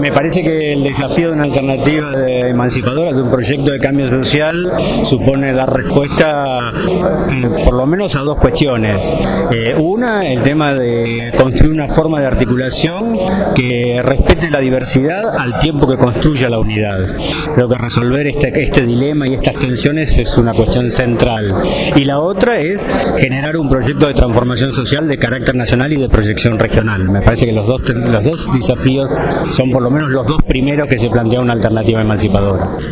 Me parece que el desafío de una alternativa emancipadora, de un proyecto de cambio social, supone dar respuesta por lo menos a dos cuestiones. Una, el tema de construir una forma de articulación que respete la diversidad al tiempo que construya la unidad. Creo que resolver este dilema y estas tensiones es una cuestión central. Y la otra es generar un proyecto de transformación social de carácter nacional y de proyección regional. Me parece que los dos desafíos son por lo menos los dos primeros que se plantea una alternativa emancipadora.